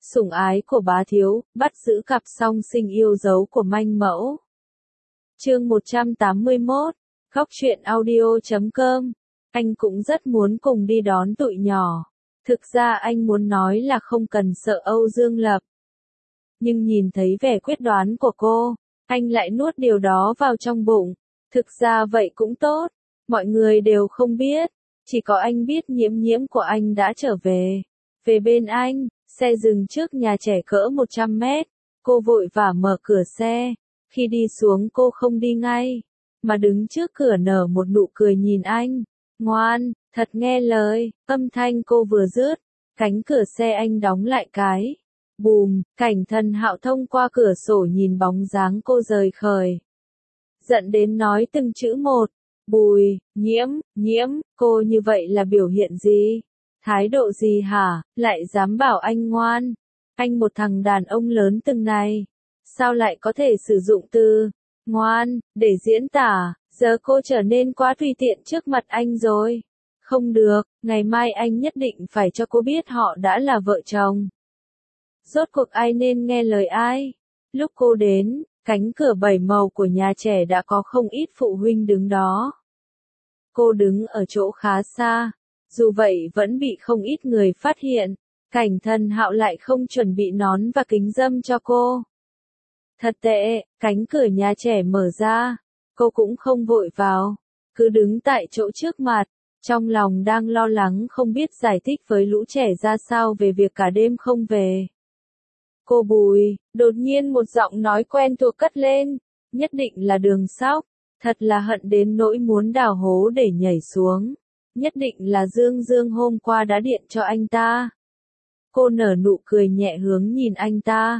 Sủng ái của bá thiếu, bắt giữ cặp song sinh yêu dấu của manh mẫu. Chương 181, Góc truyện audio.com. Anh cũng rất muốn cùng đi đón tụi nhỏ. Thực ra anh muốn nói là không cần sợ Âu Dương Lập. Nhưng nhìn thấy vẻ quyết đoán của cô, anh lại nuốt điều đó vào trong bụng. Thực ra vậy cũng tốt, mọi người đều không biết, chỉ có anh biết Nhiễm Nhiễm của anh đã trở về. Về bên anh, xe dừng trước nhà trẻ cỡ 100 mét, cô vội vã mở cửa xe. Khi đi xuống cô không đi ngay, mà đứng trước cửa nở một nụ cười nhìn anh. Ngoan, thật nghe lời, âm thanh cô vừa dứt, cánh cửa xe anh đóng lại cái. Bùm, Cảnh Thần Hạo thông qua cửa sổ nhìn bóng dáng cô rời khỏi. Giận đến nói từng chữ một. Bùi, Nhiễm, cô như vậy là biểu hiện gì? Thái độ gì hả, lại dám bảo anh ngoan? Anh một thằng đàn ông lớn từng này, sao lại có thể sử dụng từ ngoan để diễn tả? Giờ cô trở nên quá tùy tiện trước mặt anh rồi. Không được, ngày mai anh nhất định phải cho cô biết họ đã là vợ chồng. Rốt cuộc ai nên nghe lời ai? Lúc cô đến, cánh cửa bảy màu của nhà trẻ đã có không ít phụ huynh đứng đó. Cô đứng ở chỗ khá xa, dù vậy vẫn bị không ít người phát hiện. Cảnh Thần Hạo lại không chuẩn bị nón và kính râm cho cô. Thật tệ, cánh cửa nhà trẻ mở ra, cô cũng không vội vào, cứ đứng tại chỗ trước mặt, trong lòng đang lo lắng không biết giải thích với lũ trẻ ra sao về việc cả đêm không về. Cô Bùi, đột nhiên một giọng nói quen thuộc cất lên, nhất định là Đường Sóc, thật là hận đến nỗi muốn đào hố để nhảy xuống, nhất định là Dương hôm qua đã điện cho anh ta. Cô nở nụ cười nhẹ hướng nhìn anh ta.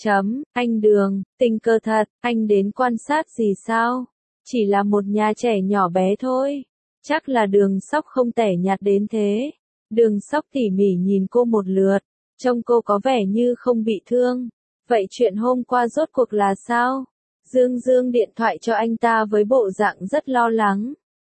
Anh Đường, tình cờ thật, anh đến quan sát gì sao? Chỉ là một nhà trẻ nhỏ bé thôi. Chắc là Đường Sóc không tẻ nhạt đến thế. Đường Sóc tỉ mỉ nhìn cô một lượt, trông cô có vẻ như không bị thương. Vậy chuyện hôm qua rốt cuộc là sao? Dương điện thoại cho anh ta với bộ dạng rất lo lắng.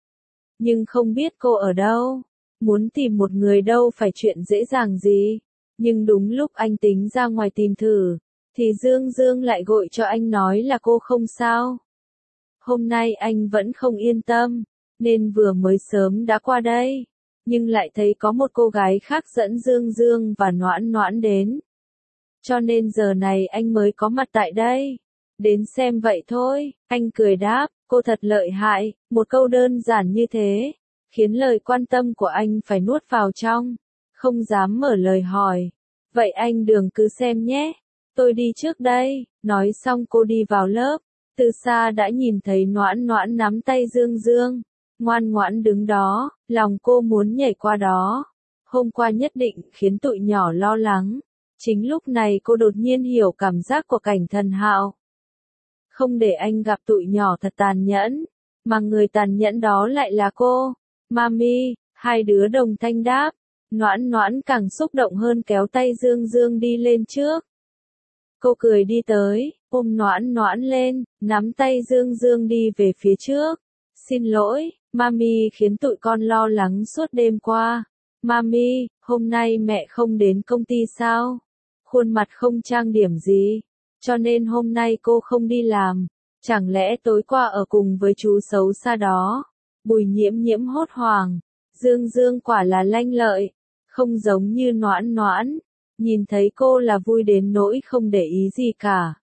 Nhưng không biết cô ở đâu. Muốn tìm một người đâu phải chuyện dễ dàng gì. Nhưng đúng lúc anh tính ra ngoài tìm thử, thì Dương lại gọi cho anh nói là cô không sao. Hôm nay anh vẫn không yên tâm, nên vừa mới sớm đã qua đây, nhưng lại thấy có một cô gái khác dẫn Dương và Noãn đến. Cho nên giờ này anh mới có mặt tại đây. Đến xem vậy thôi, anh cười đáp, cô thật lợi hại, một câu đơn giản như thế, khiến lời quan tâm của anh phải nuốt vào trong, không dám mở lời hỏi. Vậy anh Đường cứ xem nhé, tôi đi trước đây. Nói xong cô đi vào lớp, từ xa đã nhìn thấy Noãn nắm tay Dương, ngoan ngoãn đứng đó, lòng cô muốn nhảy qua đó. Hôm qua nhất định khiến tụi nhỏ lo lắng. Chính lúc này cô đột nhiên hiểu cảm giác của Cảnh Thần Hạo. Không để anh gặp tụi nhỏ thật tàn nhẫn, mà người tàn nhẫn đó lại là cô. Mami, hai đứa đồng thanh đáp. Noãn càng xúc động hơn kéo tay Dương đi lên trước. Cô cười đi tới, ôm Noãn lên, nắm tay Dương đi về phía trước. Xin lỗi, Mami khiến tụi con lo lắng suốt đêm qua. Mami, hôm nay mẹ không đến công ty sao? Khuôn mặt không trang điểm gì, cho nên hôm nay cô không đi làm. Chẳng lẽ tối qua ở cùng với chú xấu xa đó? Bùi Nhiễm hốt hoảng. Dương quả là lanh lợi, không giống như Noãn. Nhìn thấy cô là vui đến nỗi không để ý gì cả.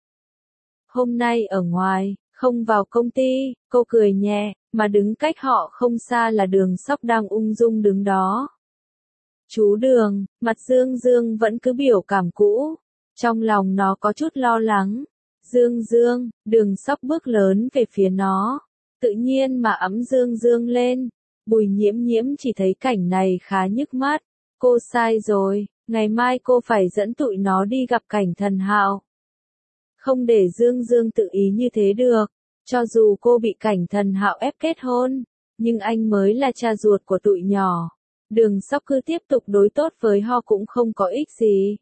Hôm nay ở ngoài, không vào công ty, cô cười nhẹ, mà đứng cách họ không xa là Đường Sóc đang ung dung đứng đó. Chú Đường, mặt Dương vẫn cứ biểu cảm cũ, trong lòng nó có chút lo lắng. Dương, Đường Sóc bước lớn về phía nó, tự nhiên mà ẵm Dương lên. Bùi Nhiễm chỉ thấy cảnh này khá nhức mắt. Cô sai rồi, ngày mai cô phải dẫn tụi nó đi gặp Cảnh Thần Hạo. Không để Dương tự ý như thế được, cho dù cô bị Cảnh Thần Hạo ép kết hôn, nhưng anh mới là cha ruột của tụi nhỏ. Đường Sóc cứ tiếp tục đối tốt với họ cũng không có ích gì.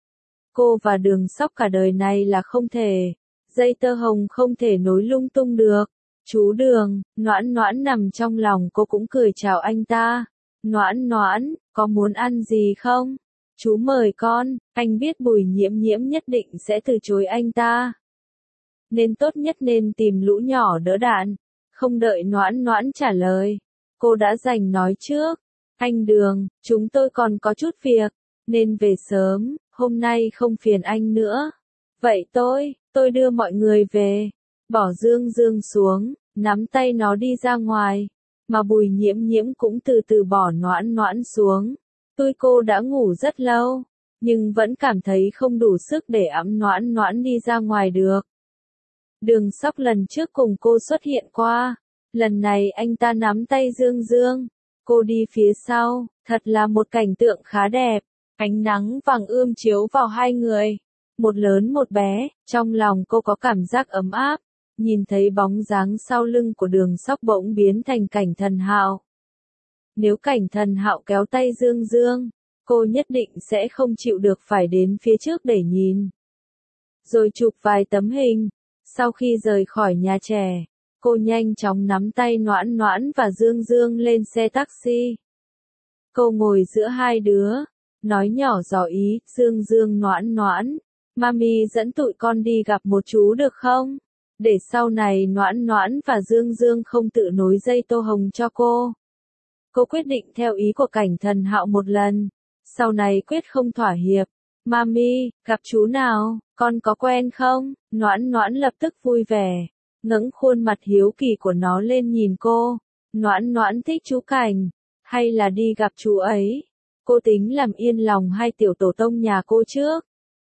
Cô và Đường Sóc cả đời này là không thể, dây tơ hồng không thể nối lung tung được. Chú Đường, Noãn nằm trong lòng cô cũng cười chào anh ta. Noãn, có muốn ăn gì không? Chú mời con, anh biết Bùi Nhiễm Nhiễm nhất định sẽ từ chối anh ta. Nên tốt nhất nên tìm lũ nhỏ đỡ đạn. Không đợi Noãn Noãn trả lời. Cô đã giành nói trước. Anh Đường, chúng tôi còn có chút việc, nên về sớm, hôm nay không phiền anh nữa. Vậy tôi đưa mọi người về. Bỏ Dương Dương xuống, nắm tay nó đi ra ngoài. Mà Bùi Nhiễm Nhiễm cũng từ từ bỏ Noãn Noãn xuống. Tuy cô đã ngủ rất lâu, nhưng vẫn cảm thấy không đủ sức để ẵm Noãn Noãn đi ra ngoài được. Đường Sóc lần trước cùng cô xuất hiện qua. Lần này anh ta nắm tay Dương Dương. Cô đi phía sau, thật là một cảnh tượng khá đẹp. Ánh nắng vàng ươm chiếu vào hai người. Một lớn một bé, trong lòng cô có cảm giác ấm áp. Nhìn thấy bóng dáng sau lưng của Đường Sóc bỗng biến thành Cảnh Thần Hạo. Nếu Cảnh Thần Hạo kéo tay Dương Dương, cô nhất định sẽ không chịu được phải đến phía trước để nhìn. Rồi chụp vài tấm hình. Sau khi rời khỏi nhà trẻ, cô nhanh chóng nắm tay Noãn Noãn và Dương Dương lên xe taxi. Cô ngồi giữa hai đứa, nói nhỏ dò ý, Dương Dương Noãn Noãn, mami dẫn tụi con đi gặp một chú được không? Để sau này Noãn Noãn và Dương Dương không tự nối dây tô hồng cho cô. Cô quyết định theo ý của Cảnh Thần Hạo một lần, sau này quyết không thỏa hiệp. Mami, gặp chú nào, con có quen không? Noãn Noãn lập tức vui vẻ, ngẩng khuôn mặt hiếu kỳ của nó lên nhìn cô. Noãn Noãn thích chú Cảnh, hay là đi gặp chú ấy? Cô tính làm yên lòng hai tiểu tổ tông nhà cô trước,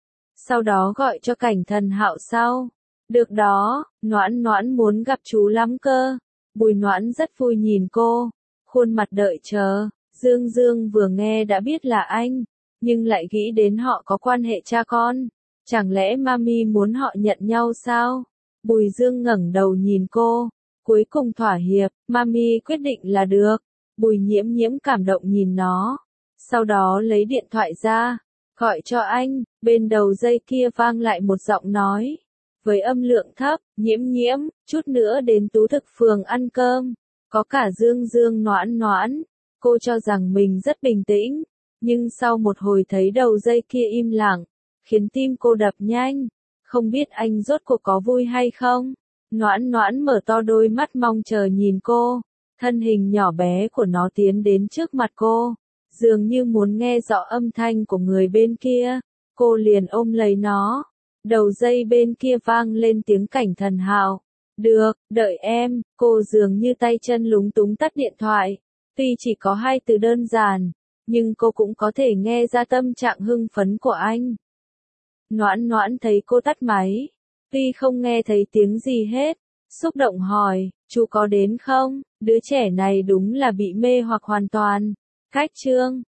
sau đó gọi cho Cảnh Thần Hạo sau. Được đó, Noãn Noãn muốn gặp chú lắm cơ. Bùi Noãn rất vui nhìn cô, khuôn mặt đợi chờ. Dương Dương vừa nghe đã biết là anh, nhưng lại nghĩ đến họ có quan hệ cha con. Chẳng lẽ mami muốn họ nhận nhau sao? Bùi Dương ngẩng đầu nhìn cô, cuối cùng thỏa hiệp, mami quyết định là được. Bùi Nhiễm Nhiễm cảm động nhìn nó, sau đó lấy điện thoại ra, gọi cho anh. Bên đầu dây kia vang lại một giọng nói, với âm lượng thấp, Nhiễm Nhiễm, chút nữa đến Tú Thực Phường ăn cơm, có cả Dương Dương Noãn Noãn. Cô cho rằng mình rất bình tĩnh, nhưng sau một hồi thấy đầu dây kia im lặng, khiến tim cô đập nhanh. Không biết anh rốt cuộc có vui hay không? Noãn Noãn mở to đôi mắt mong chờ nhìn cô, thân hình nhỏ bé của nó tiến đến trước mặt cô, dường như muốn nghe rõ âm thanh của người bên kia. Cô liền ôm lấy nó. Đầu dây bên kia vang lên tiếng Cảnh Thần Hạo. Được, đợi em. Cô dường như tay chân lúng túng tắt điện thoại. Tuy chỉ có hai từ đơn giản, nhưng cô cũng có thể nghe ra tâm trạng hưng phấn của anh. Noãn Noãn thấy cô tắt máy, tuy không nghe thấy tiếng gì hết, xúc động hỏi, chú có đến không? Đứa trẻ này đúng là bị mê hoặc hoàn toàn. Khách trương.